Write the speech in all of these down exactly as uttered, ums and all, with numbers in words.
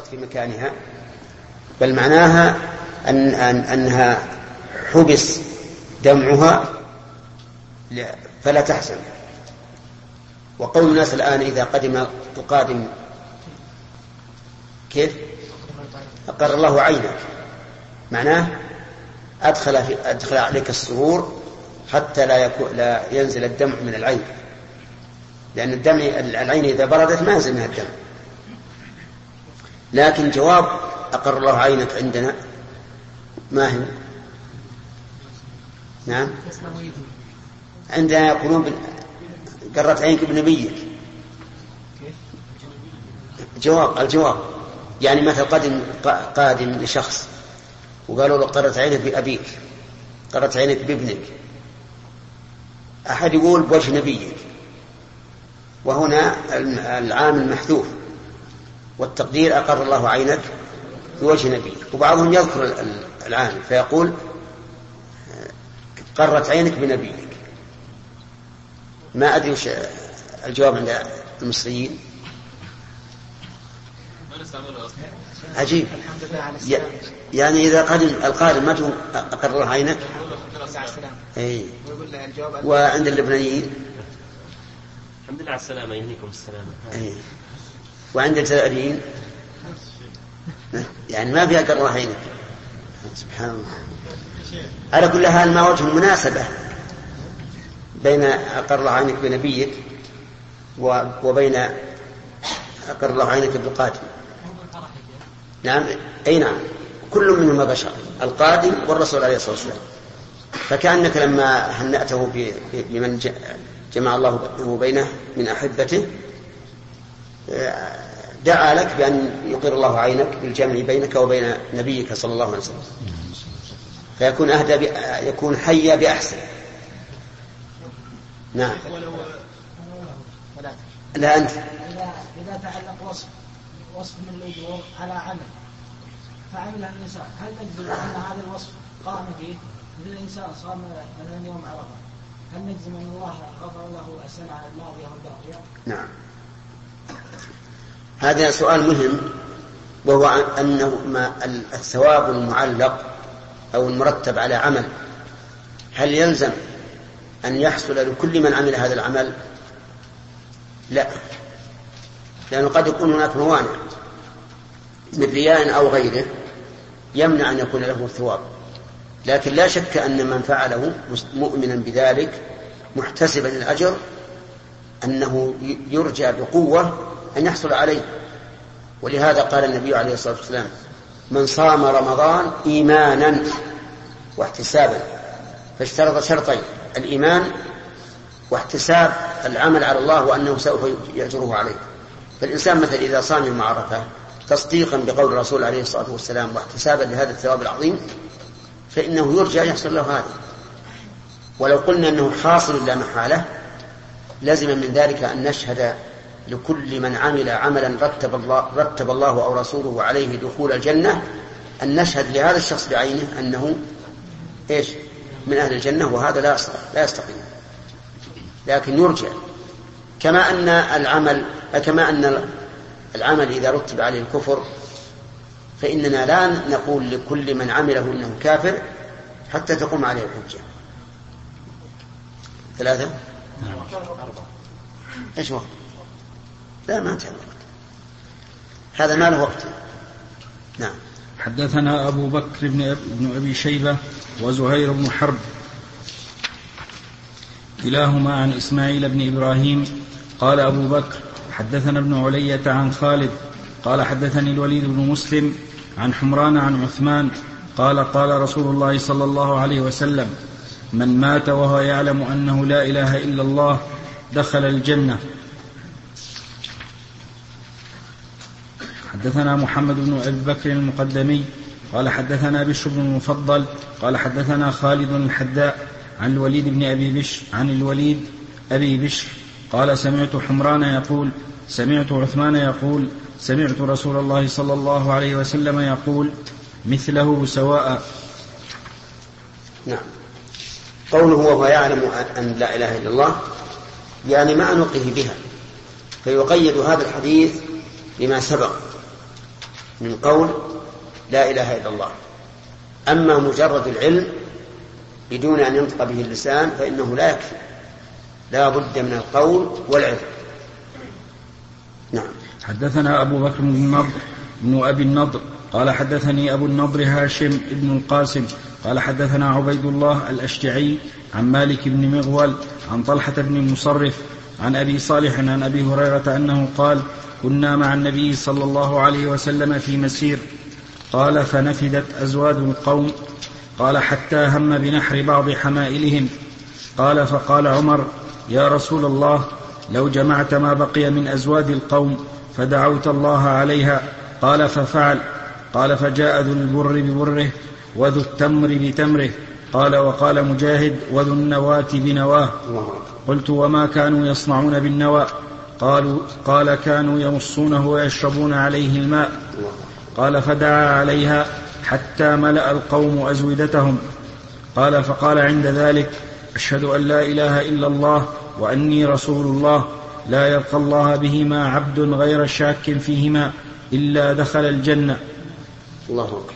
بقت في مكانها، بل معناها أن أن أنها حبس دمعها فلا تحزن. وقول الناس الآن إذا قدم القادم كيف أقر الله عينك، معناه أدخل, في أدخل عليك السرور حتى لا, يكون لا ينزل الدمع من العين، لأن الدمع العين إذا بردت ما ينزل منها الدمع. لكن جواب أقر الله عينك عندنا ما هو؟ نعم، عندنا يقولون قرت عينك بنبيك. جواب الجواب يعني مثل قادم قادم لشخص وقالوا له قرت عينك بأبيك، قرت عينك بابنك، أحد يقول بوجه نبيك، وهنا العامل محذوف والتقدير أقر الله عينك بوجه نبيك. وبعضهم يذكر العامل فيقول قرت عينك بنبيك. ما أدري وش الجواب عند المصريين. عجيب، يعني إذا قدم القادم ما تقول أقر الله عينك. أي. وعند اللبنانيين الحمد لله على السلامة، يهنيكم السلامة. أي. وعند الجزائريين يعني ما فيها أقر الله عينك. سبحان الله. على كل حال ما وجه المناسبة بين أقر الله عينك بنبيك وبين أقر الله عينك بالقادم؟ نعم، أي نعم، كل منهما بشر، القادم والرسول عليه الصلاة والسلام. فكأنك لما هنأته بمن جمع الله بينه من أحبته دعا لك بأن يقر الله عينك بالجمع بينك وبين نبيك صلى الله عليه وسلم، فيكون أهدى يكون حيا بأحسن. نعم. لا أنت إذا تعلق وصف وصف من الأجور على عمل فعملها الإنسان، هل نجزم أن هذا الوصف قام فيه؟ مثل الإنسان صام مثلا يوم عرفة، هل نجزم أن الله غفر له السنة الماضية والباقية؟ نعم، هذا سؤال مهم، وهو أنه ما الثواب المعلق أو المرتب على عمل هل يلزم أن يحصل لكل من عمل هذا العمل؟ لا، لأنه قد يكون هناك موانع من رياء أو غيره يمنع أن يكون له الثواب. لكن لا شك أن من فعله مؤمنا بذلك محتسبا الأجر أنه يرجى بقوة أن يحصل عليه. ولهذا قال النبي عليه الصلاة والسلام من صام رمضان إيمانا واحتسابا، فاشترط شرطين: الإيمان واحتساب العمل على الله وأنه سوف يأجره عليه. فالإنسان مثل إذا صام يوم عرفة تصديقا بقول الرسول عليه الصلاة والسلام واحتسابا لهذا الثواب العظيم فإنه يرجى أن يحصل له هذا. ولو قلنا أنه حاصل لا محالة لازم من ذلك أن نشهد لكل من عمل عملا رتب الله, رتب الله أو رسوله عليه دخول الجنة، أن نشهد لهذا الشخص بعينه أنه إيش من أهل الجنة، وهذا لا لا يستقيم. لكن يرجع كما أن العمل كما أن العمل إذا رتب عليه الكفر فإننا لا نقول لكل من عمله إنه كافر حتى تقوم عليه الحجة. ثلاثة إيش وقت؟ لا ما انتهى الوقت، هذا ما له وقت. نعم. حدثنا أبو بكر بن, بن أبي شيبة وزهير بن حرب كلاهما عن إسماعيل بن إبراهيم قال أبو بكر حدثنا ابن علية عن خالد قال حدثني الوليد بن مسلم عن حمران عن عثمان قال قال رسول الله صلى الله عليه وسلم من مات وهو يعلم أنه لا إله إلا الله دخل الجنة. حدثنا محمد بن أبي بكر المقدمي قال حدثنا بشر بن المفضل قال حدثنا خالد الحداء عن الوليد بن أبي بشر عن الوليد أبي بشر قال سمعت حمران يقول سمعت عثمان يقول سمعت رسول الله صلى الله عليه وسلم يقول مثله سواء. نعم. قوله وهو يعلم أن لا إله إلا الله يعني ما نقه بها، فيقيد هذا الحديث بما سبق من قول لا إله إلا الله. أما مجرد العلم بدون أن ينطق به اللسان فإنه لا يكفي، لا بد من القول والعلم. نعم. حدثنا أبو بكر بن النضر بن أبي النضر قال حدثني أبو النضر هاشم بن القاسم قال حدثنا عبيد الله الأشجعي عن مالك بن مغول عن طلحة بن المصرف عن أبي صالح عن أبي هريرة أنه قال كنا مع النبي صلى الله عليه وسلم في مسير قال فنفدت أزواد القوم قال حتى هم بنحر بعض حمائلهم قال فقال عمر يا رسول الله لو جمعت ما بقي من أزواد القوم فدعوت الله عليها قال ففعل قال فجاء ذو البر ببره وذو التمر بتمره قال وقال مجاهد وذو النواة بنواه قلت وما كانوا يصنعون بالنوى قالوا قال كانوا يمصونه ويشربون عليه الماء قال فدعا عليها حتى ملأ القوم أزودتهم قال فقال عند ذلك أشهد أن لا إله إلا الله وأني رسول الله لا يلقى الله بهما عبد غير شاك فيهما إلا دخل الجنة. الله أكبر.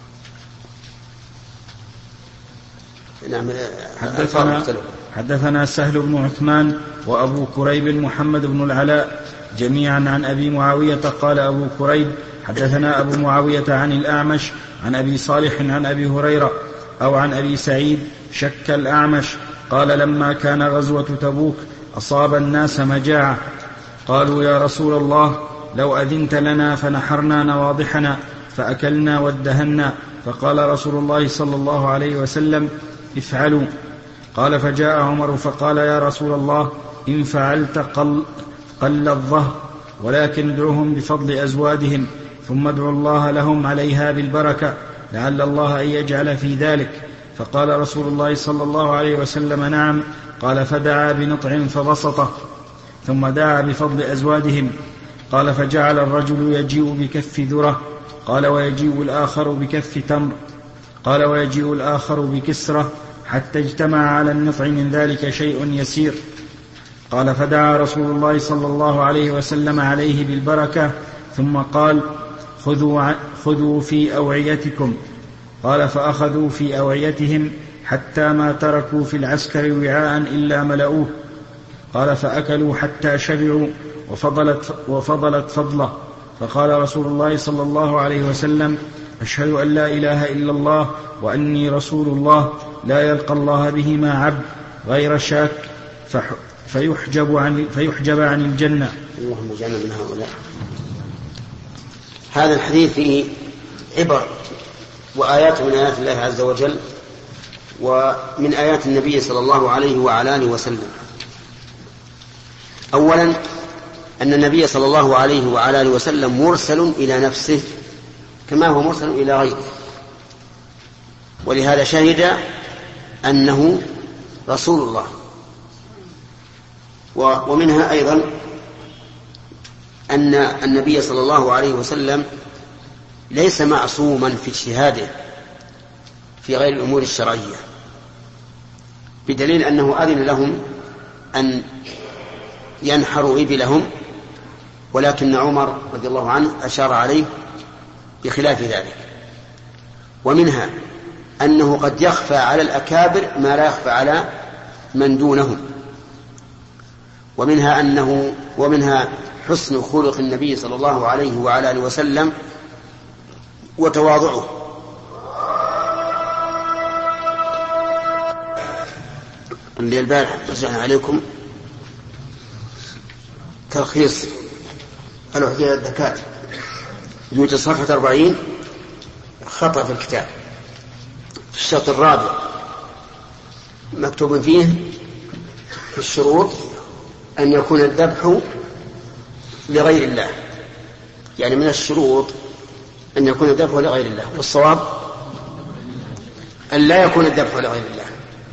نعم. حدثنا, حدثنا سهل بن عثمان وأبو كريب محمد بن العلاء جميعا عن أبي معاوية قال أبو كريب حدثنا أبو معاوية عن الأعمش عن أبي صالح عن أبي هريرة أو عن أبي سعيد شك الأعمش قال لما كان غزوة تبوك أصاب الناس مجاعة قالوا يا رسول الله لو أذنت لنا فنحرنا نواضحنا فأكلنا وادهنا فقال رسول الله صلى الله عليه وسلم افعلوا قال فجاء عمر فقال يا رسول الله إن فعلت قل, قل الظهر ولكن ادعوهم بفضل أزوادهم ثم ادعوا الله لهم عليها بالبركة لعل الله أن يجعل في ذلك فقال رسول الله صلى الله عليه وسلم نعم قال فدعا بنطع فبسطه ثم دعا بفضل أزوادهم قال فجعل الرجل يجيء بكف ذرة قال ويجيء الآخر بكف تمر قال ويجيء الآخر بكسرة حتى اجتمع على النطع من ذلك شيء يسير قال فدعا رسول الله صلى الله عليه وسلم عليه بالبركة ثم قال خذوا, خذوا في أوعيتكم قال فأخذوا في أوعيتهم حتى ما تركوا في العسكر وعاء إلا ملؤوه قال فأكلوا حتى شبعوا وفضلت, وفضلت فضله فقال رسول الله صلى الله عليه وسلم أشهد أن لا إله إلا الله وأني رسول الله لا يلقى الله بهما عبد غير شاك فيحجب عن, فيحجب عن الجنة. اللهم اجعلنا من هؤلاء. هذا الحديث فيه عبر وآيات من آيات الله عز وجل ومن آيات النبي صلى الله عليه وعلى آله وسلم. أولا أن النبي صلى الله عليه وعلى آله وسلم مرسل إلى نفسه كما هو مرسل إلى غيره، ولهذا شهد أنه رسول الله. ومنها أيضا أن النبي صلى الله عليه وسلم ليس معصوما في اجتهاده في غير الأمور الشرعية، بدليل أنه أذن لهم أن ينحروا إبلهم، ولكن عمر رضي الله عنه أشار عليه بخلاف ذلك. ومنها أنه قد يخفى على الأكابر ما لا يخفى على من دونهم. ومنها أنه ومنها حسن خلق النبي صلى الله عليه وعلى آله وسلم وتواضعه. اللي البارح رجعنا عليكم تلخيص الوحدة الذكاة يوجد صفحة أربعين خطأ في الكتاب في الشرط الرابع مكتوب فيه في الشروط أن يكون الذبح لغير الله، يعني من الشروط أن يكون الذبح لغير الله، والصواب أن لا يكون الذبح لغير الله.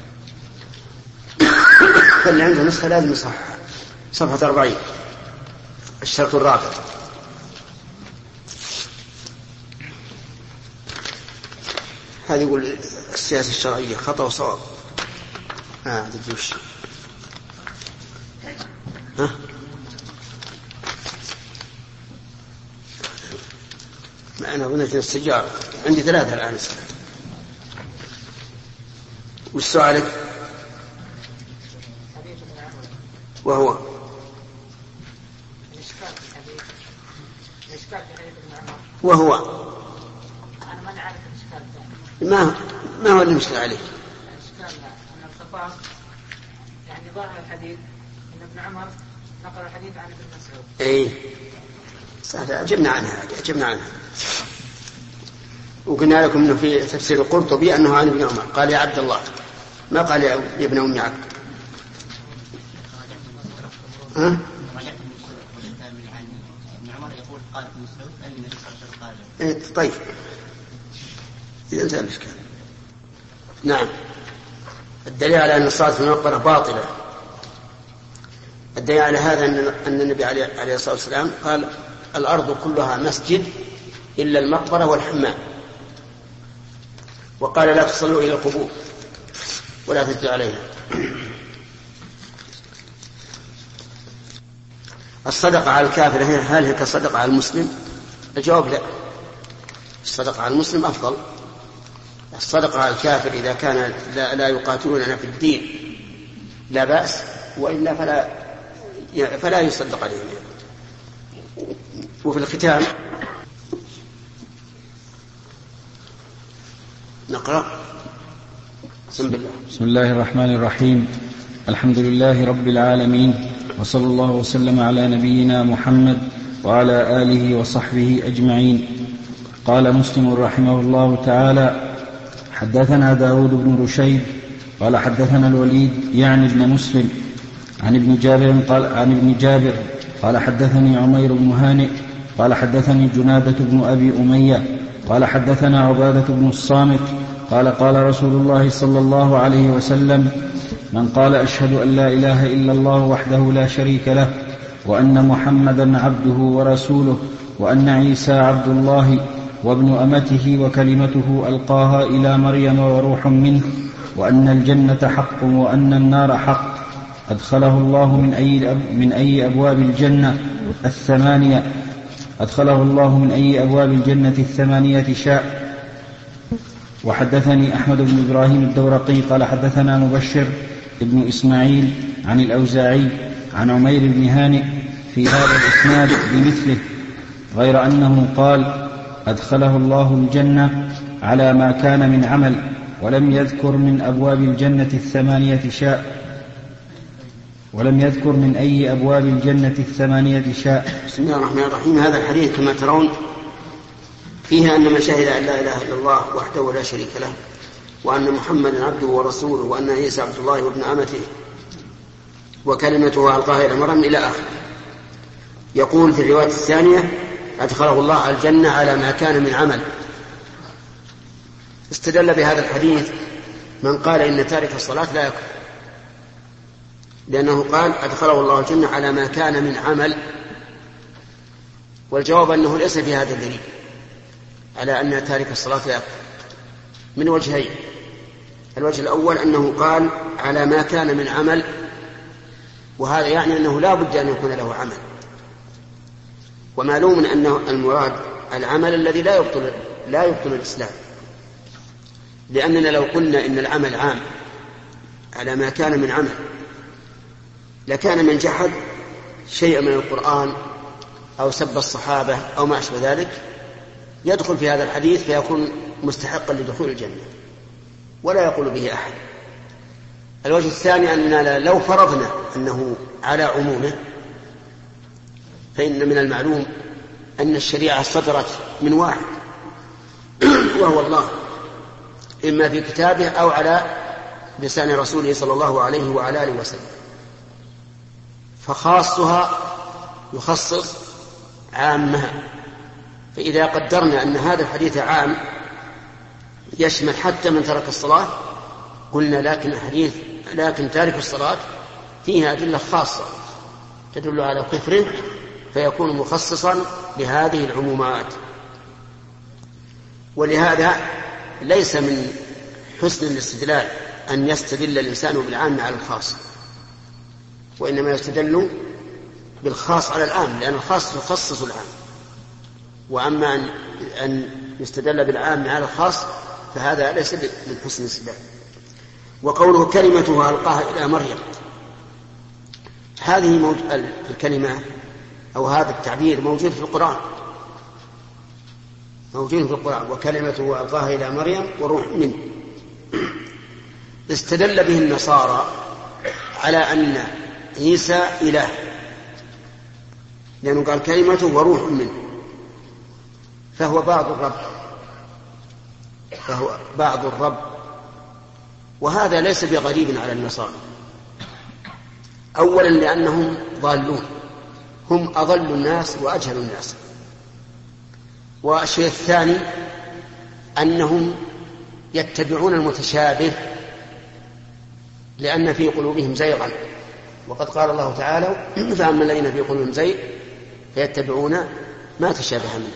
فاللي عنده نسخة لازم يصحح صفحة أربعين الشرط الرابع. هذا يقول السياسة الشرعية خطأ وصواب. آه تدوش ها أنا أظن السجارة عندي ثلاثة الآن. وش سؤالك؟ وهو وهو أنا ما نعرف الإشكال ما ما هو المشكلة عليه؟ الإشكال أن الخطاب يعني ظاهر الحديث أن ابن عمر نقل الحديث عن ابن مسعود. إيه صحيح، أجبنا عنها أجبنا عنها وقلنا لكم إنه في تفسير القرطبي أنه عن ابن عمر قال يا عبد الله، ما قال يا ابن أم عبد. ها؟ إيه طيب إذا انتهى الإشكال. نعم. الدليل على أن الصلاة في المقبرة باطلة، الدليل على هذا أن النبي عليه الصلاة والسلام قال الأرض كلها مسجد إلا المقبرة والحمام، وقال لا تصلوا إلى القبور ولا تسجدوا عليها. الصدقة على الكافر هل هي كصدقة على المسلم؟ الجواب لا، الصدقة على المسلم أفضل. الصدقة على الكافر إذا كان لا, لا يقاتلوننا في الدين لا بأس، وإلا فلا فلا يصدق عليهم. وفي الختام نقرأ. بسم الله. بسم الله الرحمن الرحيم. الحمد لله رب العالمين، وصلى الله وسلم على نبينا محمد وعلى آله وصحبه أجمعين. قال مسلم رحمه الله تعالى: حدثنا داود بن رشيد قال حدثنا الوليد يعني ابن مسلم عن ابن جابر قال عن ابن جابر قال حدثني عمير بن هانئ قال حدثني جنادة بن أبي أمية قال حدثنا عبادة بن الصامت قال قال رسول الله صلى الله عليه وسلم: من قال أشهد أن لا إله إلا الله وحده لا شريك له وأن محمدا عبده ورسوله وأن عيسى عبد الله وابن أمته وكلمته ألقاها إلى مريم وروح منه وأن الجنة حق وأن النار حق أدخله الله من أي, من أي أبواب الجنة الثمانية أدخله الله من أي أبواب الجنة الثمانية شاء. وحدثني أحمد بن إبراهيم الدورقي قال حدثنا مبشر ابن إسماعيل عن الأوزاعي عن عمير بن هانئ في هذا الإسناد بمثله، غير أنه قال: أدخله الله الجنة على ما كان من عمل، ولم يذكر من أبواب الجنة الثمانية شاء ولم يذكر من أي أبواب الجنة الثمانية شاء. بسم الله الرحمن الرحيم. هذا الحديث كما ترون فيها أن من شهد أن لا إله إلا الله وحده لا شريك له وأن محمدا عبده ورسوله وأن عيسى عبد الله وابن أمته وكلمته ألقاها إلى مريم إلى آخره. يقول في الرواية الثانية: أدخله الله على الجنة على ما كان من عمل. استدل بهذا الحديث من قال إن تارك الصلاة لا يكفر، لأنه قال: أدخله الله الجنة على ما كان من عمل. والجواب أنه ليس في هذا الدليل على أن تارك الصلاة لا يكفر من وجهين. الوجه الأول أنه قال على ما كان من عمل، وهذا يعني أنه لا بد أن يكون له عمل، ومعلوم أنه المراد العمل الذي لا يبطل لا يبطل الإسلام، لأننا لو قلنا إن العمل عام على ما كان من عمل لكان من جحد شيء من القرآن أو سب الصحابة أو ما أشبه ذلك يدخل في هذا الحديث فيكون مستحقا لدخول الجنة ولا يقول به أحد. الوجه الثاني أننا لو فرضنا أنه على عمومه فإن من المعلوم أن الشريعة صدرت من واحد وهو الله، إما في كتابه أو على لسان رسوله صلى الله عليه وعلى آله وسلم، فخاصها يخصص عامها. فإذا قدرنا أن هذا الحديث عام يشمل حتى من ترك الصلاة قلنا لكن الحديث لكن تارك الصلاة فيها أدلة خاصة تدل على كفره فيكون مخصصا لهذه العمومات. ولهذا ليس من حسن الاستدلال أن يستدل الإنسان بالعام على الخاص، وإنما يستدل بالخاص على العام، لأن الخاص يخصص العام. وأما أن أن يستدل بالعام على الخاص فهذا ليس من حسن الاستدلال. وقوله كلمته ألقاها إلى مريم، هذه موج... الكلمة أو هذا التعبير موجود في القرآن، موجود في القرآن وكلمته ألقاها إلى مريم وروح منه. استدل به النصارى على أن عيسى إله، لأنه قال كلمته وروح منه، فهو بعض الرب، فهو بعض الرب، وهذا ليس بغريب على النصارى. أولا لأنهم ضالون، هم أضل الناس وأجهل الناس. والشيء الثاني أنهم يتبعون المتشابه لأن في قلوبهم زيغا، وقد قال الله تعالى فأما الذين في قلوبهم زيغ فيتبعون ما تشابه منه.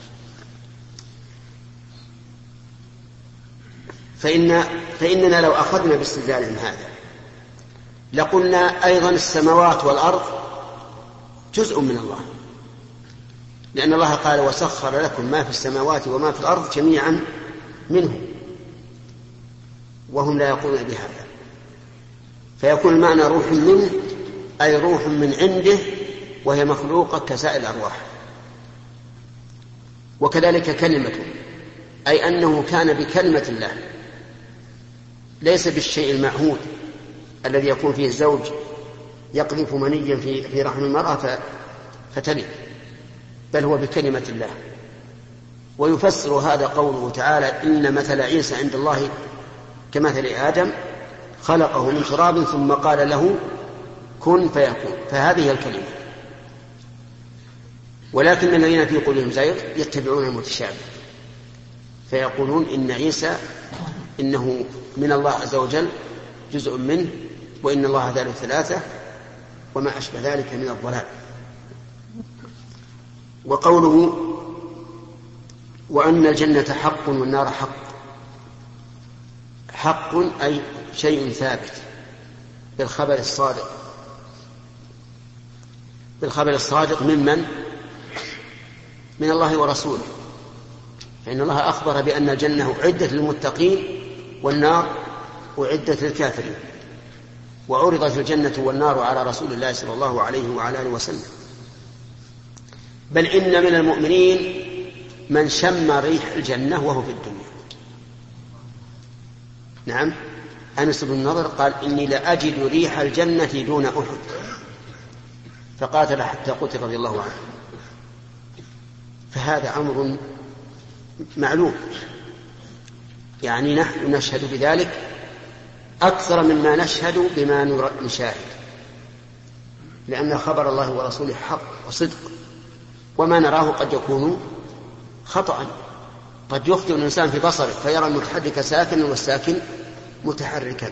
فإن فإننا لو أخذنا باستدلال من هذا لقلنا أيضا السماوات والأرض جزء من الله، لأن الله قال وسخر لكم ما في السماوات وما في الأرض جميعا منه، وهم لا يقولون بهذا. فيكون المعنى روح منه أي روح من عنده وهي مخلوقة كسائر الأرواح. وكذلك كلمته أي أنه كان بكلمة الله، ليس بالشيء المعهود الذي يكون فيه الزوج يقذف منيا في في رحم المرأة فتلد، بل هو بكلمة الله. ويفسر هذا قوله تعالى إن مثل عيسى عند الله كمثل آدم خلقه من تراب ثم قال له كن فيكون، فهذه الكلمة. ولكن الذين في قلوبهم زيغ يتبعون المتشابه فيقولون إن عيسى إنه من الله عز وجل جزء منه، وإن الله ثالث ثلاثة، وما أشبه ذلك من الضلال. وقوله وأن الجنة حق والنار حق، حق أي شيء ثابت بالخبر الصادق، بالخبر الصادق ممن؟ من الله ورسوله. فإن الله أخبر بأن الجنة أعدت للمتقين والنار أعدت للكافرين، وعرضت الجنة والنار على رسول الله صلى الله عليه وعلى آله وسلم. بل إن من المؤمنين من شم ريح الجنة وهو في الدنيا. نعم، أنس بن النضر قال إني لأجد ريح الجنة دون أحد، فقاتل حتى قتل رضي الله عنه. فهذا أمر معلوم، يعني نحن نشهد بذلك أكثر مما نشهد بما نشاهد، لأن خبر الله ورسوله حق وصدق، وما نراه قد يكون خطأ. قد يخطئ الإنسان في بصره فيرى المتحرك ساكنا والساكن متحركا.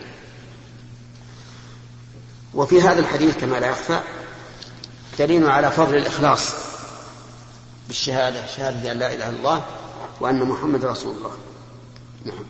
وفي هذا الحديث كما لا يخفى دليل على فضل الإخلاص بالشهادة، شهادة أن لا إله إلا الله وأن محمد رسول الله. نعم.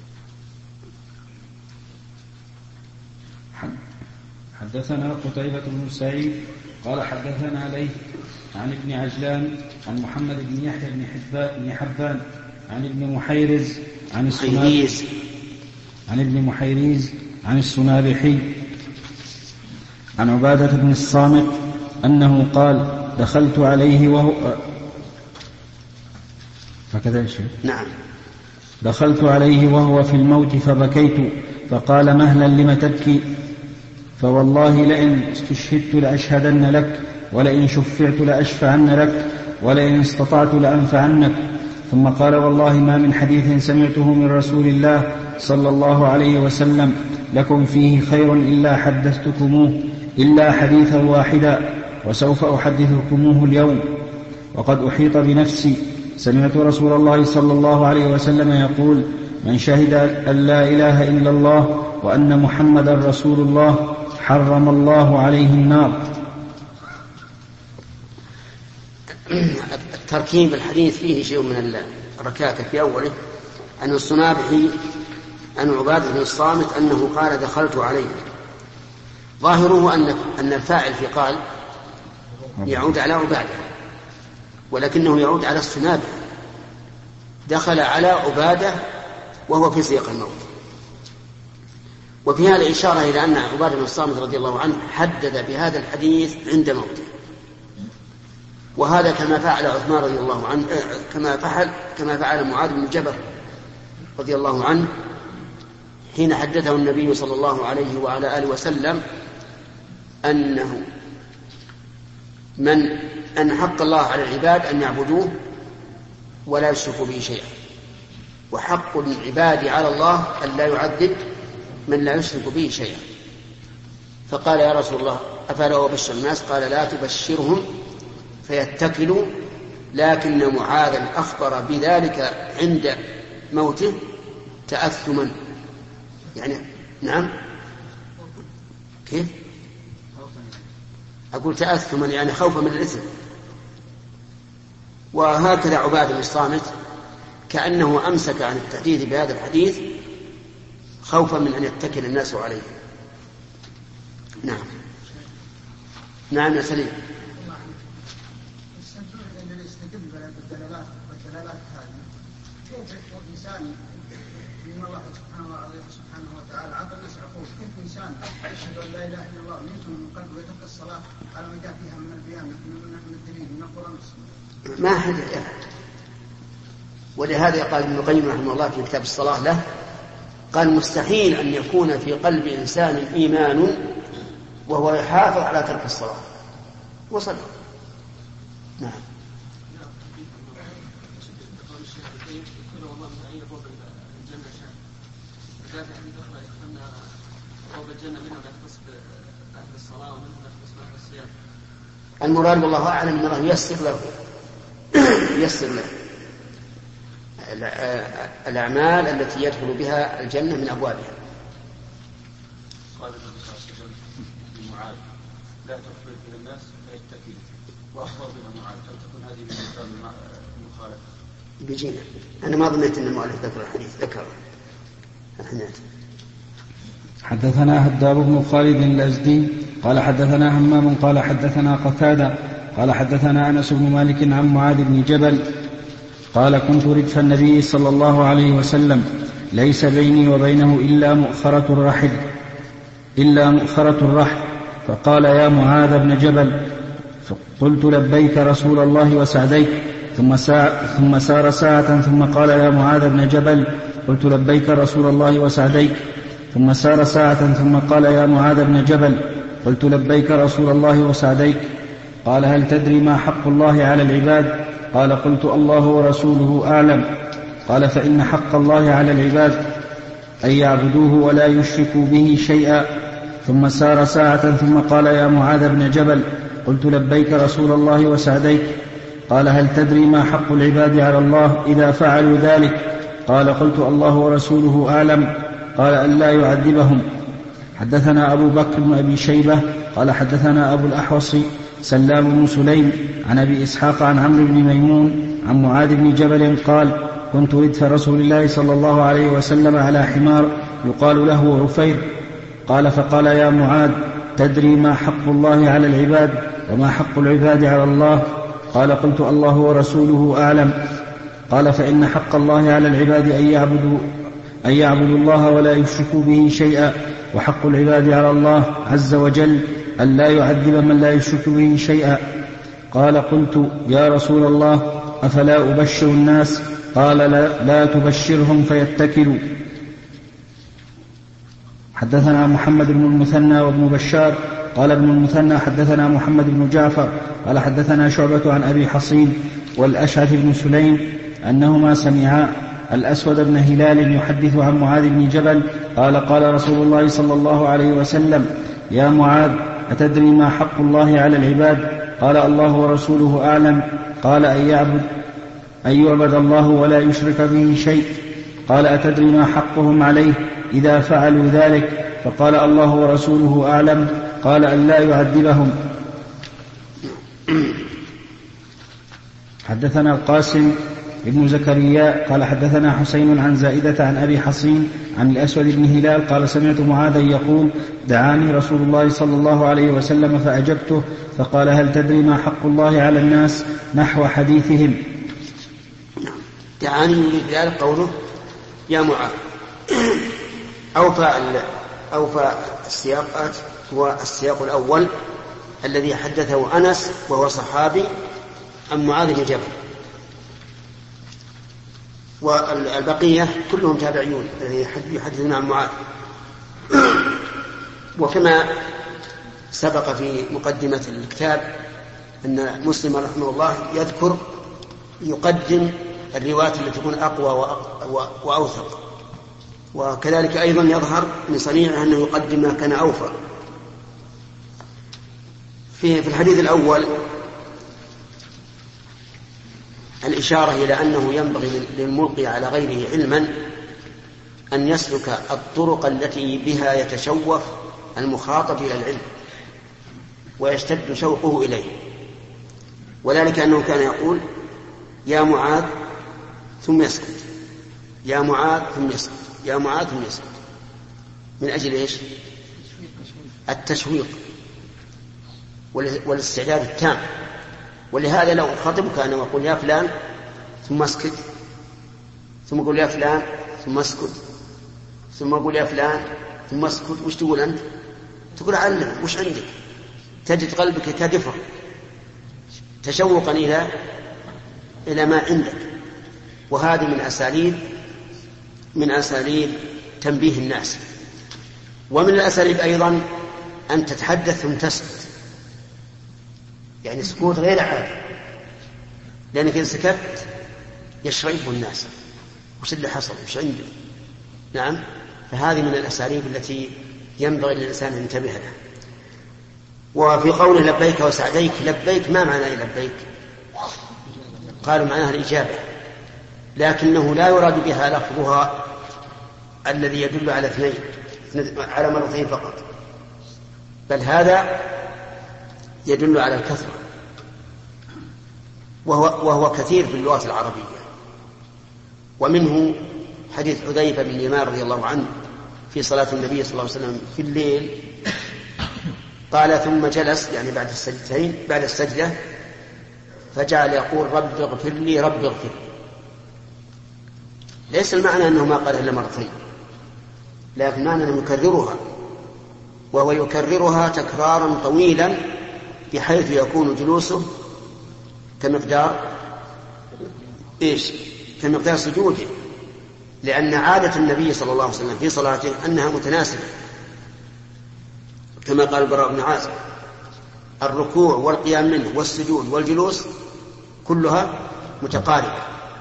حدثنا قتيبة بن سعيد قال حدثنا عليه عن ابن عجلان عن محمد بن يحيى بن حبان, حبان عن ابن محيرز عن السنابحي عن ابن محيريز عن السنابحي عن عبادة بن الصامت أنه قال دخلت عليه وهو هكذا شيء. نعم. دخلت عليه وهو في الموت فبكيت فقال مهلا لم تبكي؟ فوالله لئن استشهدت لأشهدن لك، ولئن شفعت لأشفعن لك، ولئن استطعت لأنفعنك. ثم قال والله ما من حديث سمعته من رسول الله صلى الله عليه وسلم لكم فيه خير إلا حدثتكموه إلا حديثا واحدا وسوف أحدثكموه اليوم. وقد أحيط بنفسي سمعت رسول الله صلى الله عليه وسلم يقول من شهد أن لا إله إلا الله وأن محمدا رسول الله حرم الله عليه النار. التركيب الحديث فيه شيء من الركاكة في أوله، أن السنابحي أن عبادة بن الصامت أنه قال دخلت عليه، ظاهره أن أن الفاعل في قال يعود على عبادة، ولكنه يعود على السنابحي دخل على عبادة وهو في سياق الموت. وفي هذا إشارة إلى أن عبادة بن الصامت رضي الله عنه حدد بهذا الحديث عند موته، وهذا كما فعل عثمان رضي الله عنه، كما فعل كما فعل معاذ بن جبل رضي الله عنه حين حدثه النبي صلى الله عليه وعلى آله وسلم أنه من أن حق الله على العباد أن يعبدوه ولا يشركوا به شيئا، وحق العباد على الله أن لا يعذب من لا يشرك به شيئا. فقال يا رسول الله أفلا أبشر الناس؟ قال لا تبشرهم فيتكلوا، لكن معاذا أخبر بذلك عند موته تأثما، يعني نعم كيف أقول تأثما يعني خوفا من الإثم. وهكذا عبادة بن الصامت كأنه أمسك عن التحديث بهذا الحديث خوفا من أن يتكل الناس عليه. نعم نعم يا سليم. كيف الإنسان من الله سبحانه وتعالى عطى الناس عقول، كيف إنسان يشهد أن لا إله إلا الله ويتم من قلبه ويترك الصلاة على ما جاء فيها من البيان من الدليل من القرآن والسنة؟ ما حد يعرف. ولهذا قال ابن القيم رحمه الله في كتاب الصلاة له، قال مستحيل أن يكون في قلب إنسان إيمان وهو يحافظ على ترك الصلاة وصل. نعم. المراد والله أعلم أن الله ييسر له ييسر له الأعمال التي يدخل بها الجنة من أبوابها. قال النبي صلى الله عليه وسلم لمعاذ لا تخبر إلى الناس فيتكل، وأخبر بها معاذ، هل تكون هذه من كتاب المخالفة؟ بيجينا. أنا ما ظنيت أن المؤلف ذكر الحديث، ذكر الحديث. حدثنا هداب بن خالد الأزدي قال حدثنا همام قال حدثنا قتادة قال حدثنا أنس بن مالك عن معاذ بن جبل قال كنت ردف النبي صلى الله عليه وسلم ليس بيني وبينه إلا مؤخرة الرحل إلا مؤخرة الرحل فقال يا معاذ بن جبل، فقلت لبيك رسول الله وسعديك، ثم, سا ثم سار ساعة ثم قال يا معاذ بن جبل، قلت لبيك رسول الله وسعديك، ثم سار ساعة ثم قال يا معاذ بن جبل، قلت لبيك رسول الله وسعديك. قال هل تدري ما حق الله على العباد؟ قال قلت الله ورسوله أعلم. قال فإن حق الله على العباد أن يعبدوه ولا يشركوا به شيئا. ثم سار ساعة ثم قال يا معاذ بن جبل، قلت لبيك رسول الله وسعديك. قال هل تدري ما حق العباد على الله إذا فعلوا ذلك؟ قال قلت الله ورسوله أعلم. قال أن لا يعذبهم. حدثنا أبو بكر بن أبي شيبة قال حدثنا أبو الأحوص سلام بن سليم عن أبي إسحاق عن عمرو بن ميمون عن معاذ بن جبل قال كنت ردف رسول الله صلى الله عليه وسلم على حمار يقال له عفير. قال فقال يا معاذ تدري ما حق الله على العباد وما حق العباد على الله؟ قال قلت الله ورسوله أعلم. قال فإن حق الله على العباد أن يعبدوا, أن يعبدوا الله ولا يشركوا به شيئا، وحق العباد على الله عز وجل أن لا يعذب من لا يشرك به شيئا. قال قلت يا رسول الله أفلا أبشر الناس؟ قال لا, لا تبشرهم فيتكلوا. حدثنا محمد بن المثنى وابن بشار قال ابن المثنى حدثنا محمد بن جعفر قال حدثنا شعبة عن أبي حصين والأشعث بن سليم أنهما سمعا الأسود بن هلال يحدث عن معاذ بن جبل قال قال رسول الله صلى الله عليه وسلم يا معاذ أتدري ما حق الله على العباد؟ قال الله ورسوله أعلم. قال أن يعبد, أن يعبد الله ولا يشرك به شيء. قال أتدري ما حقهم عليه إذا فعلوا ذلك؟ فقال الله ورسوله أعلم. قال أن لا يعذبهم. حدثنا القاسم ابن زكريا قال حدثنا حسين عن زائدة عن أبي حصين عن الأسود بن هلال قال سمعت معاذا يقول دعاني رسول الله صلى الله عليه وسلم فأجبته فقال هل تدري ما حق الله على الناس؟ نحو حديثهم. يعني يريد ذلك قوله يا معاذ. أوفى أوفى السياقات هو السياق الأول الذي حدثه أنس وهو صحابي عن معاذ بن جبل، والبقية كلهم تابعيون يحدثون عن معاذ. وكما سبق في مقدمة الكتاب أن مسلم رحمه الله يذكر يقدم الروايات التي تكون أقوى وأوثق، وكذلك أيضا يظهر من صنيعه أنه يقدم ما كان أوفى. في الحديث الأول الإشارة إلى أنه ينبغي للملقي على غيره علما أن يسلك الطرق التي بها يتشوف المخاطب إلى العلم ويشتد شوقه إليه، وذلك أنه كان يقول يا معاذ ثم يسكت، يا معاذ ثم يسكت، يا معاذ ثم يسكت، من أجل إيش؟ التشويق والاستعداد التام. ولهذا لو خطبك أنا وأقول يا فلان ثم اسكت، ثم أقول يا فلان ثم اسكت، ثم أقول يا فلان ثم اسكت، وش تقول أنت؟ تقول علم، وش عندك؟ تجد قلبك كدفر تشوقا إلى إلى ما عندك. وهذه من أساليب من أساليب تنبيه الناس. ومن الأساليب أيضا أن تتحدث ثم تسكت، يعني سكوت غير عادي، لأنك إن سكت يشربه الناس، وش اللي حصل، وش عنده. نعم، فهذه من الأساليب التي ينبغي للإنسان أن ينتبه لها. وفي قوله لبيك وسعديك، لبيك ما معنى لبيك؟ قالوا معناها الإجابة، لكنه لا يراد بها لفظها الذي يدل على اثنين على مرتين فقط، بل هذا يدل على الكثرة، وهو, وهو كثير في اللغة العربية. ومنه حديث حذيفة بن اليمان رضي الله عنه في صلاة النبي صلى الله عليه وسلم في الليل، قال ثم جلس يعني بعد السجدتين بعد السجدة فجعل يقول رب اغفر لي رب اغفر لي. ليس المعنى أنه ما قال إلا مرتين، لكن معنى أنه يكررها، وهو يكررها تكرارا طويلا بحيث يكون جلوسه كمقدار إيش؟ كمقدار سجوده، لأن عادة النبي صلى الله عليه وسلم في صلاته أنها متناسبة، كما قال البراء بن عازب الركوع والقيام منه والسجود والجلوس كلها متقاربة.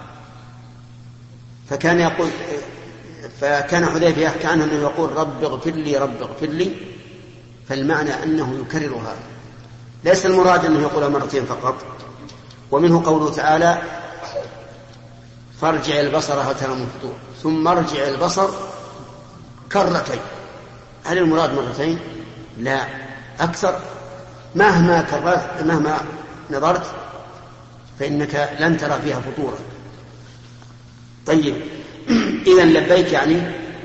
فكان يقول فكان حذيفة يحكي عنه أنه يقول رب اغفر لي رب اغفر لي، فالمعنى أنه يكرر هذا، ليس المراد أنه يقول مرتين فقط. ومنه قوله تعالى فارجع البصر هل ترى من فطور ثم ارجع البصر كرتين. هل المراد مرتين؟ لا، أكثر. مهما كررت مهما نظرت فإنك لن ترى فيها فطورا. طيب، إذن لبيك يعني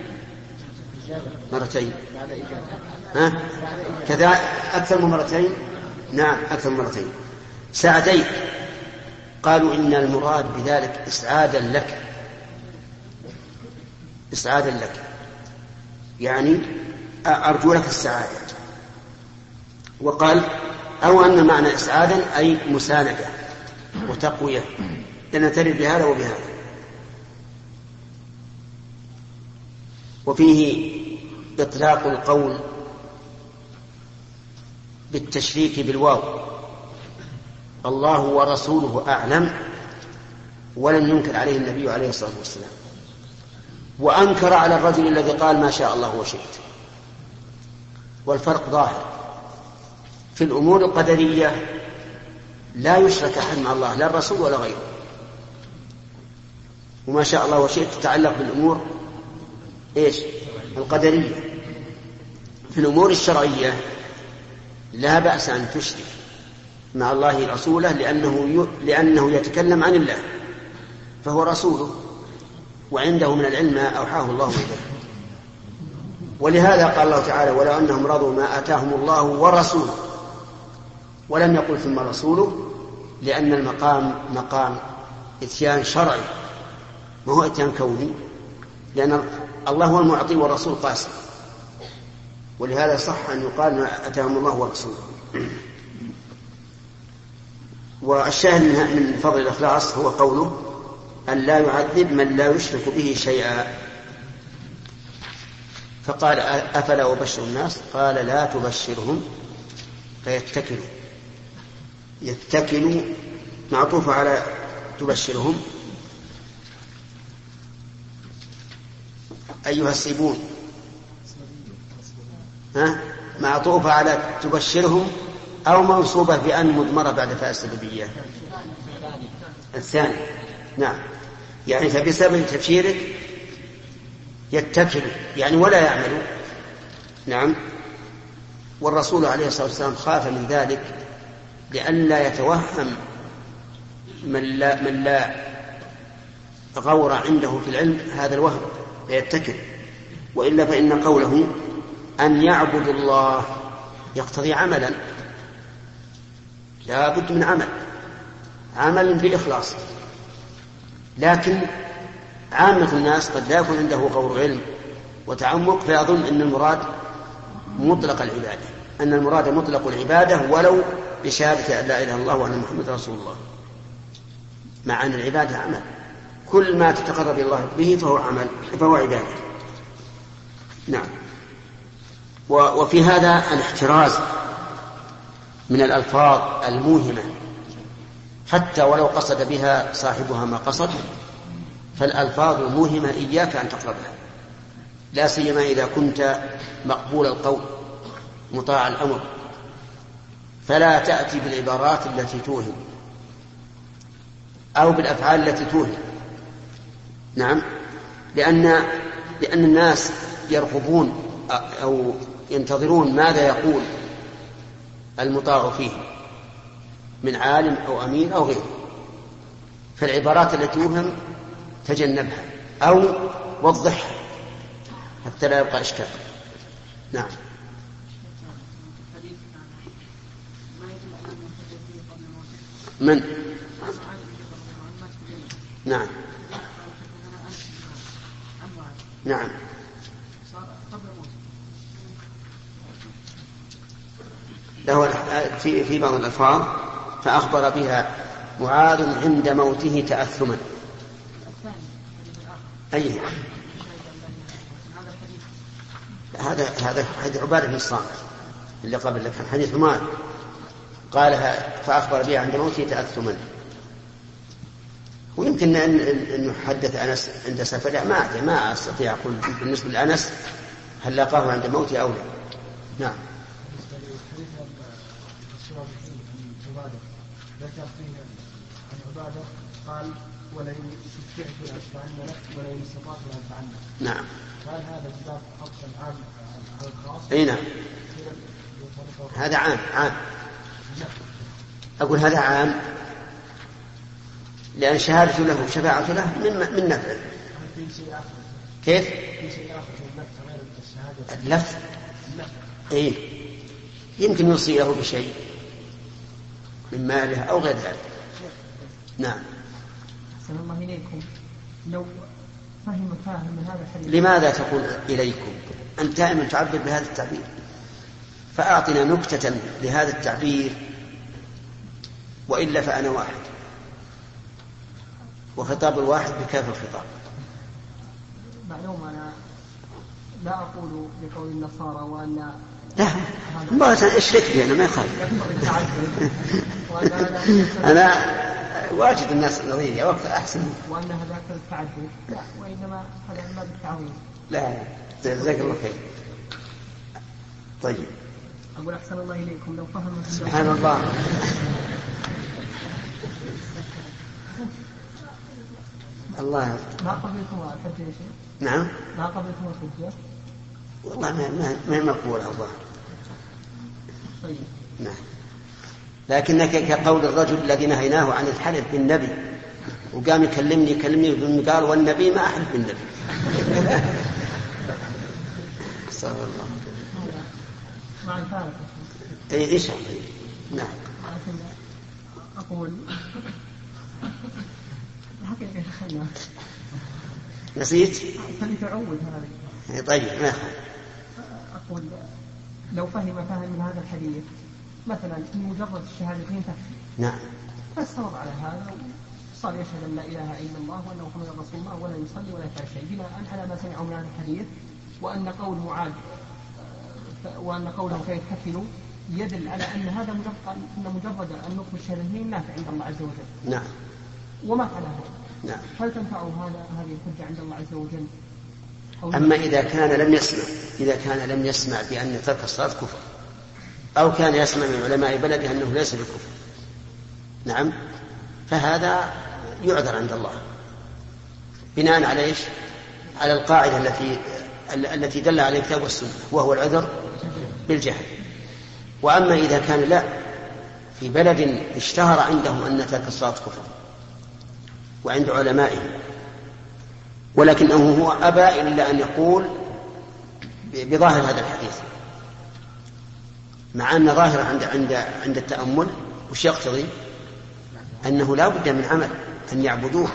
مرتين، ها؟ كذا أكثر من مرتين؟ نعم، أكثر من مرتين. سعديك، قالوا إن المراد بذلك إسعادا لك، إسعادا لك يعني أرجو لك السعادة. وقال أو أن معنى إسعادا أي مساندة وتقوية، لأن ترد بهذا وبهذا. وفيه إطلاق القول بالتشريك بالواو، الله ورسوله أعلم، ولم ينكر عليه النبي عليه الصلاة والسلام، وأنكر على الرجل الذي قال ما شاء الله وشئت. والفرق ظاهر في الأمور القدرية، لا يشرك أحد مع الله، لا الرسول ولا غيره. وما شاء الله وشئت تتعلق بالأمور إيش؟ القدرية. في الأمور الشرعية لا بأس أن تشرك مع الله رسوله، لأنه, لأنه يتكلم عن الله، فهو رسوله وعنده من العلم ما أوحاه الله إليه. ولهذا قال الله تعالى ولو أنهم رضوا ما آتاهم الله ورسوله، ولم يقل ثم رسوله، لأن المقام مقام إتيان شرعي ما هو إتيان كوني، لأن الله هو المعطي والرسول قاسم، ولهذا صح أن يقال أتاهم الله ورسوله. والشاهد من فضل الإخلاص هو قوله أن لا يعذب من لا يشرك به شيئا. فقال أفلا أبشر الناس؟ قال لا تبشرهم فيتكلوا. يتكلوا معطوف على تبشرهم. أيها السيبون ها معطوفة على تبشرهم أو منصوبة بأن مضمرة بعد فاء السببية الثاني. نعم، يعني فبسبب تبشيرك يتكل يعني ولا يعمل. نعم. والرسول عليه الصلاة والسلام خاف من ذلك لئلا يتوهم من لا, من لا غور عنده في العلم هذا الوهم فيتكل. وإلا فإن قوله أن يعبد الله يقتضي عملا، لا بد من عمل، عمل بإخلاص. لكن عامة الناس قد لا يكون عنده غور علم وتعمق فيظن أن المراد مطلق العبادة، أن المراد مطلق العبادة ولو بشهادة أن لا إله إلا الله وأن محمد رسول الله، مع أن العبادة عمل، كل ما تتقرب الله به فهو عمل فهو عبادة. نعم. وفي هذا الاحتراز من الألفاظ الموهمة حتى ولو قصد بها صاحبها ما قصد، فالألفاظ الموهمة إياك أن تقربها، لا سيما إذا كنت مقبول القول مطاع الأمر، فلا تأتي بالعبارات التي توهم أو بالأفعال التي توهم. نعم، لأن لأن الناس يرغبون أو ينتظرون ماذا يقول المطاع فيه من عالم أو أمير أو غيره، فالعبارات التي توهم تجنبها أو وضحها حتى لا يبقى إشكال. نعم. من؟ نعم نعم له في في بعض الألفاظ فأخبر بها معاذ عند موته تأثما. أي هذا هذا حديث عبادة بن الصامت اللي قبل لك حديث معاذ قالها فأخبر بها عند موته تأثما. ويمكن أن يحدث أنس عند سفره ما ما أستطيع أقول بالنسبة لأنس هل لقاه عند موته أو لا. نعم. ذكر فيه عن عبادة قال ولئن استطعت لأستعنك ولئن استطعت لأنفعنك. نعم. قال هذا جزاء حقا عام على الخاص. أي نعم. هذا عام عام. أقول هذا عام لأن شهادة له شفاعة له من من نفع. كيف؟ اللفظ. إيه يمكن يوصي له بشيء من ماله أو غير ذلك. نعم. أحسن الله إليكم، لو فهم فاهم من هذا الحديث. لماذا تقول إليكم؟ أنت دائما تعبر بهذا التعبير، فأعطنا نكتة لهذا التعبير، وإلا فأنا واحد، وخطاب الواحد بكاف الخطاب. معلوم أنا لا أقول بقول النصارى وأن لا ما اشرك بي أنا ما يخالف. أنا واجد الناس نظيري وقت أحسن. وأن هذا التعدد لا، وإنما هذا ما بالتعويض. لا جزاك الله خير. طيب. أقول أحسن الله إليكم لو فهم. سبحان الله. الله. ما قبلتم الحجة يا شيخ؟ نعم. ما قبلتم الحجة؟ والله ما ما ما مقبول الله. طيب. نعم. لكنك كقول الرجل الذي نهيناه عن الحلف بالنبي وقام يكلمني يكلمني قال والنبي ما أحلف بالنبي. صلى الله. مع الفارق. إيه إيش هذا؟ نعم. أقول حقيقة خلنا نسيت؟ فلتعود هذه. طيب ما يخالف. أقول لو فهم فهم من هذا الحديث مثلا في مجرد الشهادتين تكفي. نعم. فاستمر على هذا وصار يشهد أن لا إله إلا الله وأن محمدا رسول الله ولا يصلي ولا يفعل شيء بناء على ما سمعوا من هذا الحديث، وأن قول معاذ وأن قوله فيتكفل يدل على أن هذا مجرد أن مجرد أن نطق الشهادتين نافع عند الله عز وجل. نعم. وما على هذا. نعم. هل تنفع هذا هذه الحجة عند الله عز وجل؟ أما إذا كان لم يسمع إذا كان لم يسمع بأن ترك الصلاة كفر، أو كان يسمع من علماء بلده أنه ليس بكفر، نعم، فهذا يعذر عند الله بناء على إيش؟ على القاعدة التي التي دل على الكتاب والسنة، وهو العذر بالجهل. وأما إذا كان لا في بلد اشتهر عندهم أن ترك الصلاة كفر وعند علمائهم، ولكنه هو أبى إلا أن يقول بظاهر هذا الحديث، مع أن ظاهر عند عند عند التأمل وش يقتضي؟ أنه لا بد من عمل أن يعبدوه،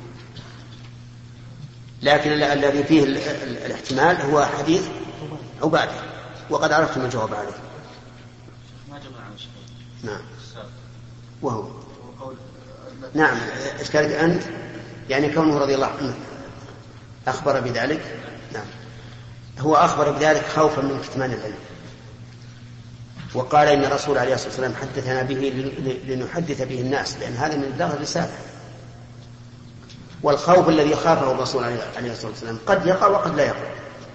لكن الذي فيه الاحتمال هو حديث عبادة، وقد عرفتم الجواب عليه. ما جمع عن شيء. نعم. وهو نعم إشكالك أنت يعني كونه رضي الله عنه أخبر بذلك. نعم، هو أخبر بذلك خوفا من كتمان العلم، وقال إن الرسول عليه الصلاة والسلام حدثنا به لنحدث به الناس، لأن هذا من بلاغ الرسالة. والخوف الذي خافه الرسول عليه الصلاة والسلام قد يقع وقد لا يقع.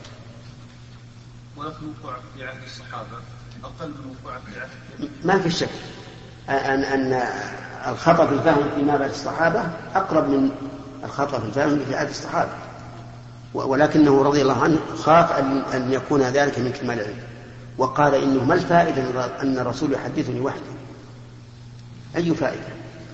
ولكن وقوع في عهد الصحابة أقل من وقوع في عهد. ما في شك أن أن الخطأ في الفهم فيما بعد الصحابة أقرب من الخطأ في الفهم في عهد الصحابة، ولكنه رضي الله عنه خاف أن يكون ذلك من كمال العلم، وقال إنه ما الفائدة أن الرسول يحدثني وحده، أي فائدة؟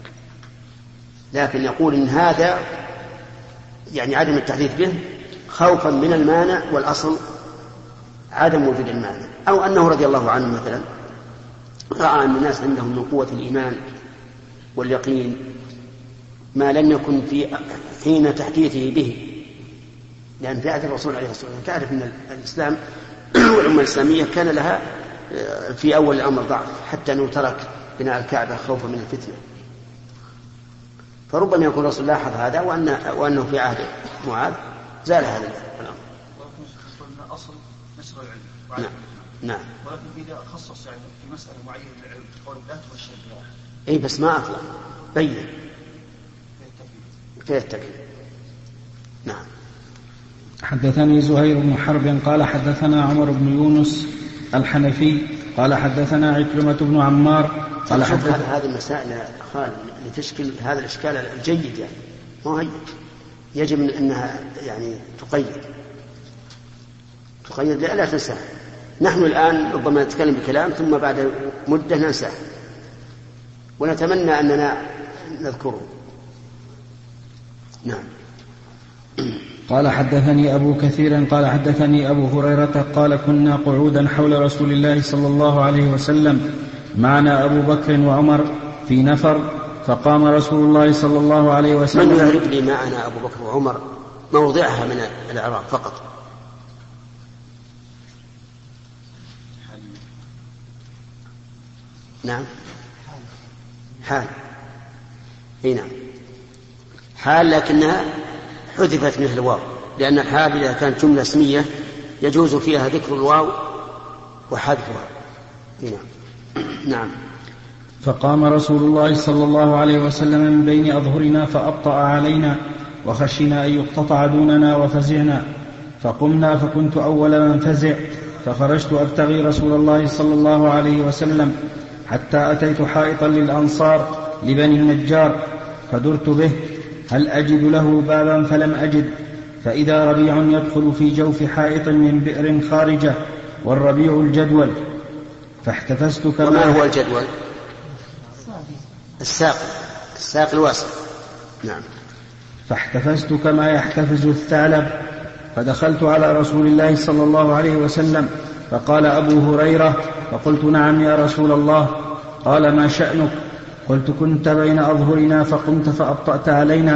لكن يقول إن هذا يعني عدم التحديث به خوفا من المانع، والأصل عدم وجود المانع، أو أنه رضي الله عنه مثلا رأى أن الناس عندهم من قوة الإيمان واليقين ما لم يكن في حين تحديثه به، لأن في عهد الرسول عليه الصلاة والسلام تعرف أن الإسلام والأمة الإسلامية كان لها في أول الأمر ضعف، حتى أنه ترك بناء الكعبة خوفا من الفتنة. فربما يكون الرسول لاحظ هذا وأن وأنه في عهد معاذ زال هذا الأمر. ولكن أصل نشر العلم. نعم. نعم. ولكن إذا خصص يعني في مسألة معينة من العلم قول لا تبشر بها. أي بس ما أطلق بين في التكليف. نعم. حدثني زهير بن حرب قال حدثنا عمر بن يونس الحنفي قال حدثنا عكرمة بن عمار قال حدثنا هذه المسائل خالد لتشكل هذا الإشكال الجيد، يعني مو هي يجب أنها يعني تقيد تقيد لا تنسى. نحن الآن ربما نتكلم بكلام ثم بعد مدة ننساه ونتمنى أننا نذكره. نعم. قال حدثني أبو كثير قال حدثني أبو هريرة قال كنا قعودا حول رسول الله صلى الله عليه وسلم معنا أبو بكر وعمر في نفر، فقام رسول الله صلى الله عليه وسلم. من يعرف لي معنا أبو بكر وعمر موضعها من الإعراب فقط؟ نعم حال. اي نعم حال، لكنها حذفت مثل الواو، لأن الحال إذا كانت جملة اسمية يجوز فيها ذكر الواو وحذفها. نعم. نعم. فقام رسول الله صلى الله عليه وسلم من بين أظهرنا فأبطأ علينا وخشينا أن يقتطع دوننا وفزعنا، فقمنا فكنت أول من فزع، فخرجت أبتغي رسول الله صلى الله عليه وسلم حتى أتيت حائطا للأنصار لبني النجار فدرت به هل أجد له بابا فلم أجد، فإذا ربيع يدخل في جوف حائط من بئر خارجة والربيع الجدول، فاحتفزت كما. وما هو الجدول؟ الساق الساق الواسع. نعم. فاحتفزت كما يحتفز الثعلب، فدخلت على رسول الله صلى الله عليه وسلم فقال أبو هريرة، فقلت نعم يا رسول الله. قال ما شأنك؟ قلت كنت بين أظهرنا فقمت فأبطأت علينا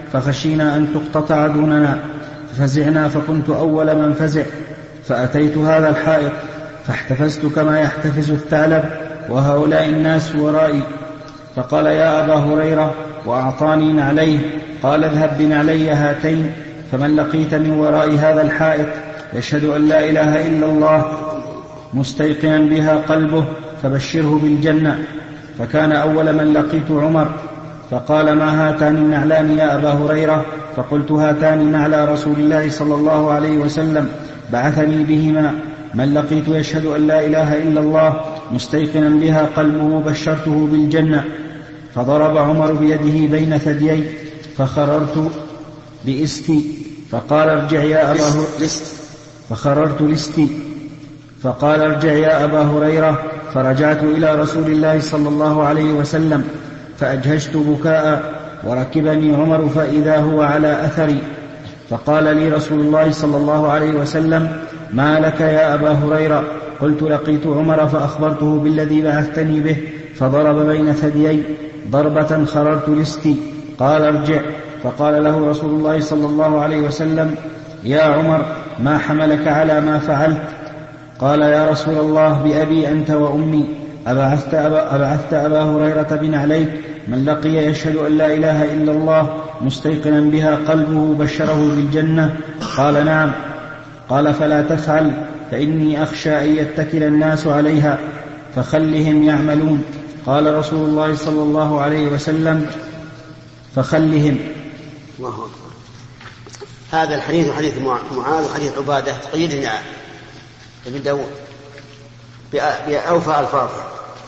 فخشينا أن تقتطع دوننا، ففزعنا فكنت أول من فزع، فأتيت هذا الحائط فاحتفزت كما يحتفز الثعلب وهؤلاء الناس ورائي. فقال يا أبا هريرة وأعطاني نعليه، قال اذهب بنعلي هاتين، فمن لقيت من وراء هذا الحائط يشهد أن لا إله إلا الله مستيقنا بها قلبه فبشره بالجنة. فكان أول من لقيت عمر، فقال ما هاتان النعلان يا أبا هريرة؟ فقلت هاتان نعلى رسول الله صلى الله عليه وسلم بعثني بهما، من لقيت يشهد أن لا إله إلا الله مستيقنا بها قلبه بشرته بالجنة. فضرب عمر بيده بين ثديي فخررت بإستي، فقال ارجع يا أبا هريرة، فخررت لستي، فقال ارجع يا أبا هريرة، فرجعت إلى رسول الله صلى الله عليه وسلم فأجهشت بكاء، وركبني عمر فإذا هو على أثري، فقال لي رسول الله صلى الله عليه وسلم ما لك يا أبا هريرة؟ قلت لقيت عمر فأخبرته بالذي بعثتني به، فضرب بين ثديي ضربة خررت لستي، قال ارجع. فقال له رسول الله صلى الله عليه وسلم يا عمر ما حملك على ما فعلت؟ قال يا رسول الله بأبي أنت وأمي، أبعثت أبا, أبعثت أبا هريرة بن عليك، من لقي يشهد أن لا إله إلا الله مستيقنا بها قلبه بشره بالجنة؟ قال نعم. قال فلا تفعل، فإني أخشى أن يتكل الناس عليها فخلهم يعملون. قال رسول الله صلى الله عليه وسلم فخلهم. الله أكبر. هذا الحديث حديث معاذ وحديث عبادة تقييد ابن داود بأوفى ألفاظه.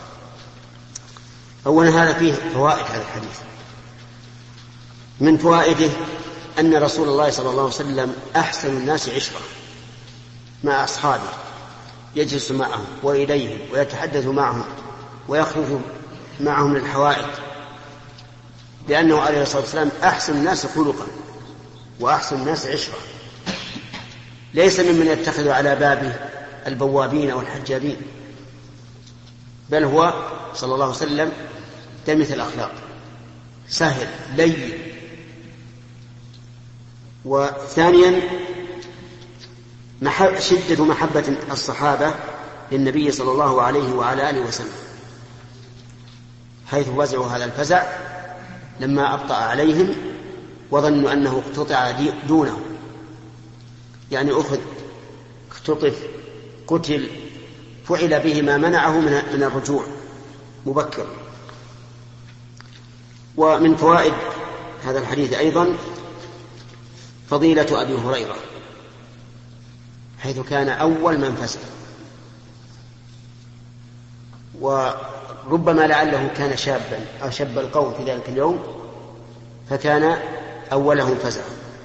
أولا هذا فيه فوائد هذا الحديث. من فوائده أن رسول الله صلى الله عليه وسلم أحسن الناس عشرة مع أصحابه، يجلس معهم وإليهم ويتحدث معهم ويخرج معهم للحوائج، لأنه عليه الصلاة والسلام أحسن الناس خلقا وأحسن الناس عشرة، ليس ممن يتخذ على بابه البوابين والحجابين، بل هو صلى الله عليه وسلم دمث الأخلاق، سهل لين. وثانيا شدة محبة الصحابة للنبي صلى الله عليه وعلى آله وسلم، حيث وزعوا هذا الفزع لما أبطأ عليهم وظنوا أنه اقتطع دونه، يعني أخذ اختطف قتل فعل به ما منعه من الرجوع مبكر. ومن فوائد هذا الحديث أيضا فضيلة أبي هريرة، حيث كان أول من فزع، وربما لعله كان شابا أو شاب القوم في ذلك اليوم فكان أولهم فزع.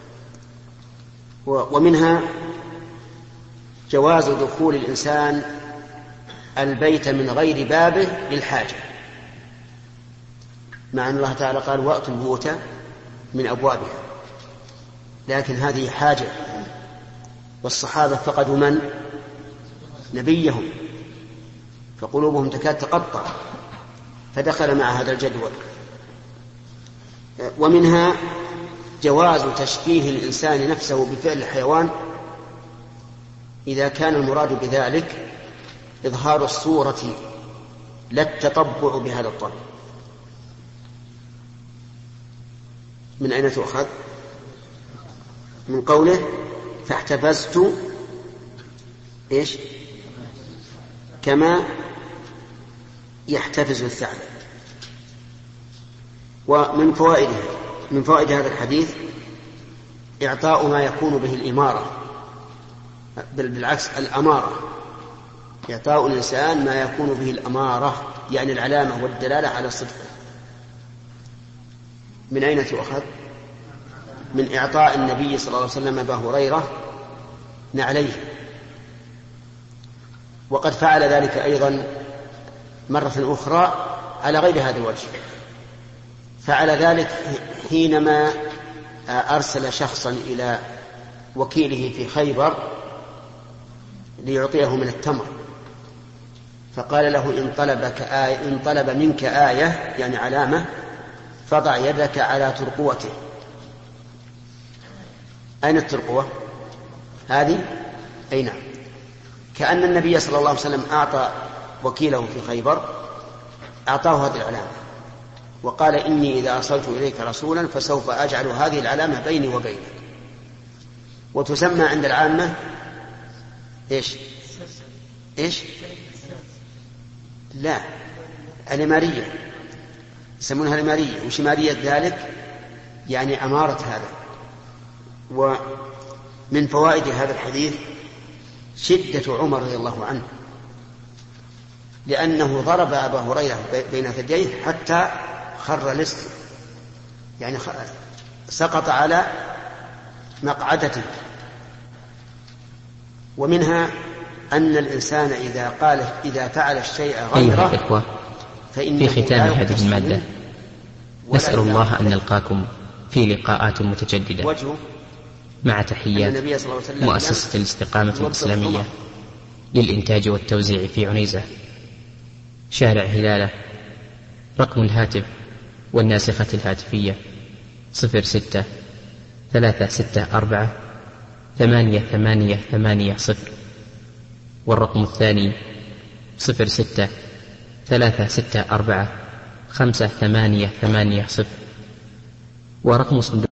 ومنها جواز دخول الإنسان البيت من غير بابه للحاجة، مع أن الله تعالى قال وأتوا البيوت من أبوابها، لكن هذه حاجة، والصحابة فقدوا من؟ نبيهم، فقلوبهم تكاد تقطع، فدخل مع هذا الجدول. ومنها جواز تشبيه الإنسان نفسه بفعل الحيوان إذا كان المراد بذلك إظهار الصورة لا التطبع بهذا الطبع. من أين تؤخذ؟ من قوله فاحتفزت إيش؟ كما يحتفز الثعلب. ومن فوائده من فوائد هذا الحديث إعطاء ما يكون به الإمارة، بل بالعكس الأمارة، إعطاء الإنسان ما يكون به الأمارة، يعني العلامة والدلالة على الصدق. من أين تؤخذ؟ من إعطاء النبي صلى الله عليه وسلم أبا هريرة نعليه، وقد فعل ذلك أيضا مرة أخرى على غير هذا الوجه. فعل ذلك حينما أرسل شخصا إلى وكيله في خيبر ليعطيه من التمر، فقال له إن طلبك آية إن طلب منك آية يعني علامة فضع يدك على ترقوته أين الترقوة هذه؟ أي نعم. كأن النبي صلى الله عليه وسلم أعطى وكيله في خيبر أعطاه هذه العلامة وقال إني إذا أرسلت إليك رسولا فسوف أجعل هذه العلامة بيني وبينك. وتسمى عند العامة إيش إيش لا الإمارية، يسمونها الإمارية. وشمارية ذلك يعني أمارة هذا. ومن فوائد هذا الحديث شدة عمر رضي الله عنه، لأنه ضرب أبا هريرة بين ثدييه حتى خر لص، يعني سقط على مقعدته. ومنها أن الإنسان إذا قال إذا فعل الشيء غيره أيها الإخوة، في ختام هذه المادة نسأل الله أن نلقاكم في لقاءات متجددة، مع تحيات مؤسسة الاستقامة الإسلامية للإنتاج والتوزيع في عنيزة، شارع هلالة. رقم الهاتف والناسخة الهاتفية صفر ستة ثلاثة ستة أربعة ثمانية ثمانية ثمانية صفر، والرقم الثاني صفر ستة ثلاثة ستة أربعة خمسة ثمانية ثمانية صفر، ورقم صندوق